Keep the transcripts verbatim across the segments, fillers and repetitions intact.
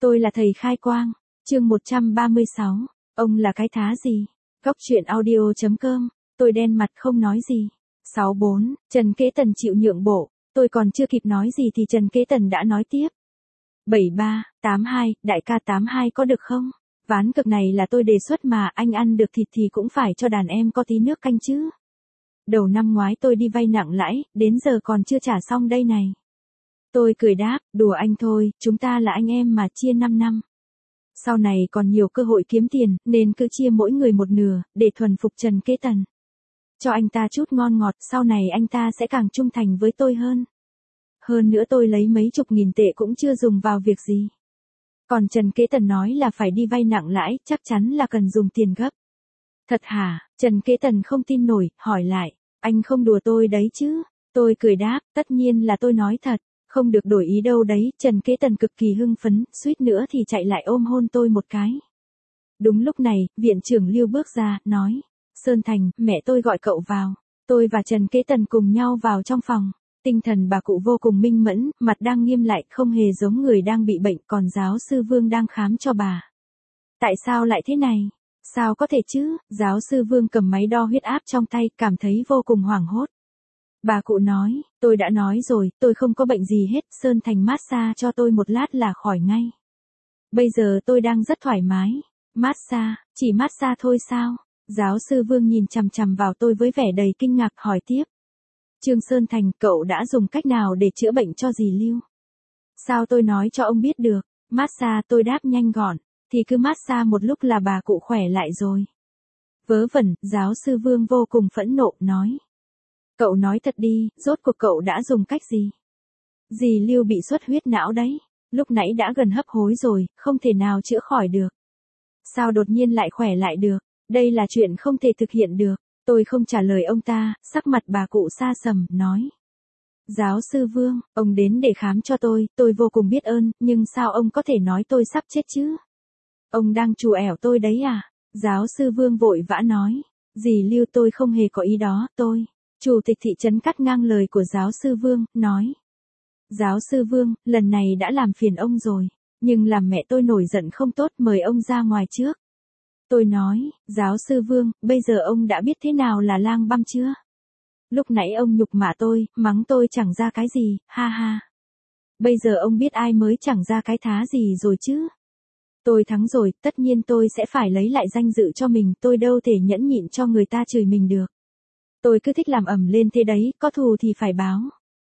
Tôi là thầy khai quang. Chương một trăm ba mươi sáu. Ông là cái thá gì? Góc truyện audio.com. Tôi đen mặt không nói gì. sáu bốn. Trần Kế Tần chịu nhượng bộ. Tôi còn chưa kịp nói gì thì Trần Kế Tần đã nói tiếp. bảy ba, tám hai, đại ca tám hai có được không? Ván cược này là tôi đề xuất mà, anh ăn được thịt thì cũng phải cho đàn em có tí nước canh chứ. Đầu năm ngoái tôi đi vay nặng lãi, đến giờ còn chưa trả xong đây này. Tôi cười đáp, đùa anh thôi, chúng ta là anh em mà, chia năm năm. Sau này còn nhiều cơ hội kiếm tiền, nên cứ chia mỗi người một nửa, để thuần phục Trần Kế Tần. Cho anh ta chút ngon ngọt, sau này anh ta sẽ càng trung thành với tôi hơn. Hơn nữa tôi lấy mấy chục nghìn tệ cũng chưa dùng vào việc gì. Còn Trần Kế Tần nói là phải đi vay nặng lãi, chắc chắn là cần dùng tiền gấp. Thật hả? Trần Kế Tần không tin nổi, hỏi lại, anh không đùa tôi đấy chứ? Tôi cười đáp, tất nhiên là tôi nói thật, không được đổi ý đâu đấy. Trần Kế Tần cực kỳ hưng phấn, suýt nữa thì chạy lại ôm hôn tôi một cái. Đúng lúc này, viện trưởng Lưu bước ra, nói, Sơn Thành, mẹ tôi gọi cậu vào. Tôi và Trần Kế Tần cùng nhau vào trong phòng. Tinh thần bà cụ vô cùng minh mẫn, mặt đang nghiêm lại, không hề giống người đang bị bệnh, còn giáo sư Vương đang khám cho bà. Tại sao lại thế này? Sao có thể chứ? Giáo sư Vương cầm máy đo huyết áp trong tay, cảm thấy vô cùng hoảng hốt. Bà cụ nói, tôi đã nói rồi, tôi không có bệnh gì hết, Sơn Thành massage cho tôi một lát là khỏi ngay. Bây giờ tôi đang rất thoải mái. Massage, chỉ massage thôi sao? Giáo sư Vương nhìn chằm chằm vào tôi với vẻ đầy kinh ngạc, hỏi tiếp. Trương Sơn Thành, cậu đã dùng cách nào để chữa bệnh cho dì Lưu? Sao tôi nói cho ông biết được? Massage, tôi đáp nhanh gọn, thì cứ massage một lúc là bà cụ khỏe lại rồi. Vớ vẩn, giáo sư Vương vô cùng phẫn nộ, nói. Cậu nói thật đi, rốt cuộc cậu đã dùng cách gì? Dì Lưu bị xuất huyết não đấy, lúc nãy đã gần hấp hối rồi, không thể nào chữa khỏi được. Sao đột nhiên lại khỏe lại được? Đây là chuyện không thể thực hiện được. Tôi không trả lời ông ta, sắc mặt bà cụ sa sầm, nói. Giáo sư Vương, ông đến để khám cho tôi, tôi vô cùng biết ơn, nhưng sao ông có thể nói tôi sắp chết chứ? Ông đang trù ẻo tôi đấy à? Giáo sư Vương vội vã nói. Dì Lưu, tôi không hề có ý đó, tôi. Chủ tịch thị trấn cắt ngang lời của giáo sư Vương, nói. Giáo sư Vương, lần này đã làm phiền ông rồi, nhưng làm mẹ tôi nổi giận không tốt, mời ông ra ngoài trước. Tôi nói, giáo sư Vương, bây giờ ông đã biết thế nào là lang băm chưa? Lúc nãy ông nhục mạ tôi, mắng tôi chẳng ra cái gì, ha ha. Bây giờ ông biết ai mới chẳng ra cái thá gì rồi chứ? Tôi thắng rồi, tất nhiên tôi sẽ phải lấy lại danh dự cho mình, tôi đâu thể nhẫn nhịn cho người ta chửi mình được. Tôi cứ thích làm ầm lên thế đấy, có thù thì phải báo.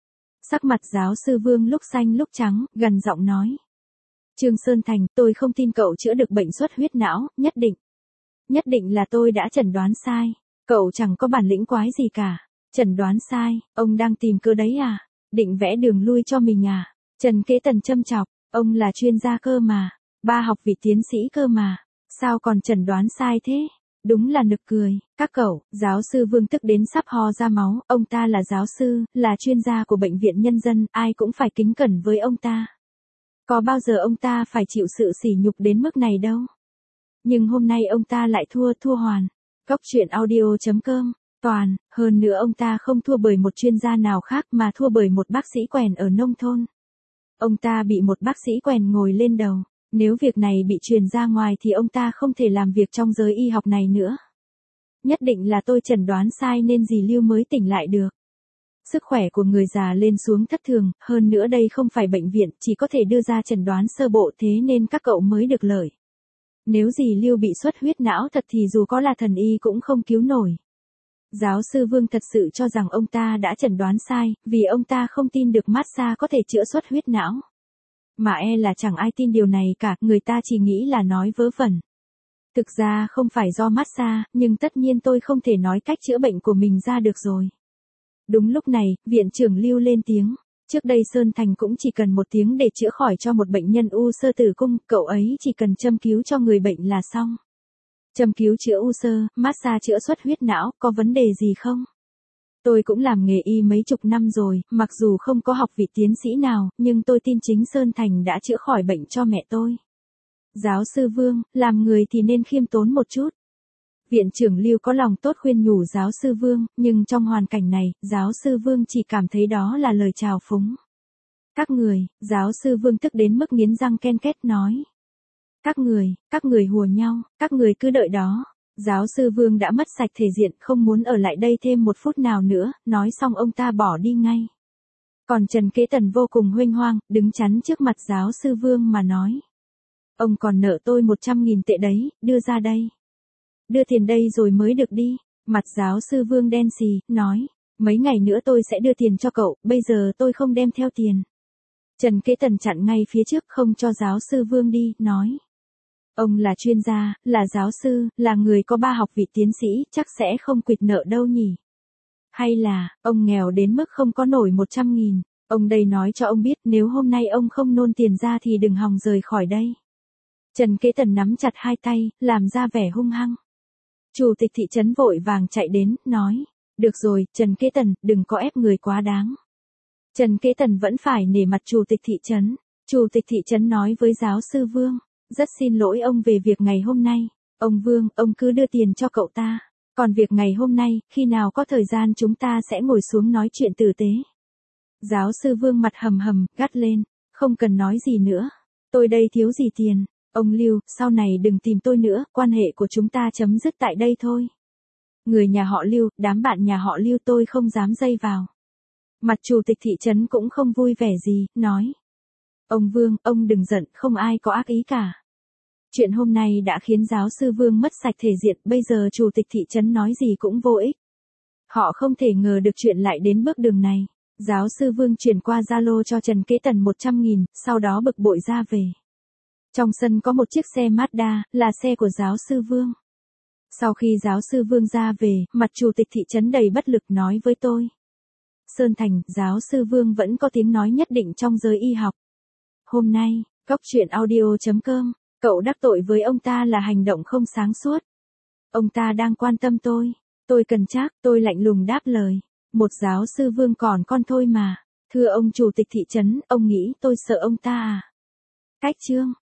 Sắc mặt giáo sư Vương lúc xanh lúc trắng, gần giọng nói. Trương Sơn Thành, tôi không tin cậu chữa được bệnh xuất huyết não, nhất định. Nhất định là tôi đã chẩn đoán sai. Cậu chẳng có bản lĩnh quái gì cả. Chẩn đoán sai, ông đang tìm cơ đấy à? Định vẽ đường lui cho mình à? Trần Kế Tần châm chọc, ông là chuyên gia cơ mà. Ba học vị tiến sĩ cơ mà. Sao còn chẩn đoán sai thế? Đúng là nực cười. Các cậu, giáo sư Vương tức đến sắp ho ra máu. Ông ta là giáo sư, là chuyên gia của bệnh viện nhân dân, ai cũng phải kính cẩn với ông ta. Có bao giờ ông ta phải chịu sự sỉ nhục đến mức này đâu. Nhưng hôm nay ông ta lại thua, thua hoàn. Góc truyện audio.com. Toàn, hơn nữa ông ta không thua bởi một chuyên gia nào khác mà thua bởi một bác sĩ quèn ở nông thôn. Ông ta bị một bác sĩ quèn ngồi lên đầu. Nếu việc này bị truyền ra ngoài thì ông ta không thể làm việc trong giới y học này nữa. Nhất định là tôi chẩn đoán sai nên dì Lưu mới tỉnh lại được. Sức khỏe của người già lên xuống thất thường, hơn nữa đây không phải bệnh viện, chỉ có thể đưa ra chẩn đoán sơ bộ, thế nên các cậu mới được lợi. Nếu dì Lưu bị xuất huyết não thật thì dù có là thần y cũng không cứu nổi. Giáo sư Vương thật sự cho rằng ông ta đã chẩn đoán sai, vì ông ta không tin được massage có thể chữa xuất huyết não. Mà e là chẳng ai tin điều này cả, người ta chỉ nghĩ là nói vớ vẩn. Thực ra không phải do massage, nhưng tất nhiên tôi không thể nói cách chữa bệnh của mình ra được rồi. Đúng lúc này, viện trưởng Lưu lên tiếng. Trước đây Sơn Thành cũng chỉ cần một tiếng để chữa khỏi cho một bệnh nhân u xơ tử cung, cậu ấy chỉ cần châm cứu cho người bệnh là xong. Châm cứu chữa u xơ, massage chữa xuất huyết não, có vấn đề gì không? Tôi cũng làm nghề y mấy chục năm rồi, mặc dù không có học vị tiến sĩ nào, nhưng tôi tin chính Sơn Thành đã chữa khỏi bệnh cho mẹ tôi. Giáo sư Vương, làm người thì nên khiêm tốn một chút. Viện trưởng Lưu có lòng tốt khuyên nhủ giáo sư Vương, nhưng trong hoàn cảnh này, giáo sư Vương chỉ cảm thấy đó là lời chào phúng. Các người, giáo sư Vương tức đến mức nghiến răng ken két nói. Các người, các người hùa nhau, các người cứ đợi đó. Giáo sư Vương đã mất sạch thể diện, không muốn ở lại đây thêm một phút nào nữa, nói xong ông ta bỏ đi ngay. Còn Trần Kế Tần vô cùng huênh hoang, đứng chắn trước mặt giáo sư Vương mà nói. Ông còn nợ tôi một trăm nghìn tệ đấy, đưa ra đây. Đưa tiền đây rồi mới được đi. Mặt giáo sư Vương đen xì, nói. Mấy ngày nữa tôi sẽ đưa tiền cho cậu, bây giờ tôi không đem theo tiền. Trần Kế Tần chặn ngay phía trước không cho giáo sư Vương đi, nói. Ông là chuyên gia, là giáo sư, là người có ba học vị tiến sĩ, chắc sẽ không quỵt nợ đâu nhỉ. Hay là, ông nghèo đến mức không có nổi một trăm nghìn. Ông đây nói cho ông biết nếu hôm nay ông không nôn tiền ra thì đừng hòng rời khỏi đây. Trần Kế Tần nắm chặt hai tay, làm ra vẻ hung hăng. Chủ tịch thị trấn vội vàng chạy đến, nói. Được rồi, Trần Kế Tần, đừng có ép người quá đáng. Trần Kế Tần vẫn phải nể mặt chủ tịch thị trấn. Chủ tịch thị trấn nói với giáo sư Vương. Rất xin lỗi ông về việc ngày hôm nay. Ông Vương, ông cứ đưa tiền cho cậu ta. Còn việc ngày hôm nay, khi nào có thời gian chúng ta sẽ ngồi xuống nói chuyện tử tế. Giáo sư Vương mặt hầm hầm, gắt lên. Không cần nói gì nữa. Tôi đây thiếu gì tiền. Ông Lưu, sau này đừng tìm tôi nữa, quan hệ của chúng ta chấm dứt tại đây thôi. Người nhà họ Lưu, đám bạn nhà họ Lưu tôi không dám dây vào. Mặt chủ tịch thị trấn cũng không vui vẻ gì, nói. Ông Vương, ông đừng giận, không ai có ác ý cả. Chuyện hôm nay đã khiến giáo sư Vương mất sạch thể diện, bây giờ chủ tịch thị trấn nói gì cũng vô ích. Họ không thể ngờ được chuyện lại đến bước đường này. Giáo sư Vương chuyển qua Zalo cho Trần Kế Tần một trăm nghìn, sau đó bực bội ra về. Trong sân có một chiếc xe Mazda, là xe của giáo sư Vương. Sau khi giáo sư Vương ra về, mặt chủ tịch thị trấn đầy bất lực nói với tôi. Sơn Thành, giáo sư Vương vẫn có tiếng nói nhất định trong giới y học. Hôm nay, Góc Chuyện Audio chấm com, cậu đắc tội với ông ta là hành động không sáng suốt. Ông ta đang quan tâm tôi. Tôi cần chắc, tôi lạnh lùng đáp lời. Một giáo sư Vương còn con thôi mà. Thưa ông chủ tịch thị trấn, ông nghĩ tôi sợ ông ta à? Cách chương.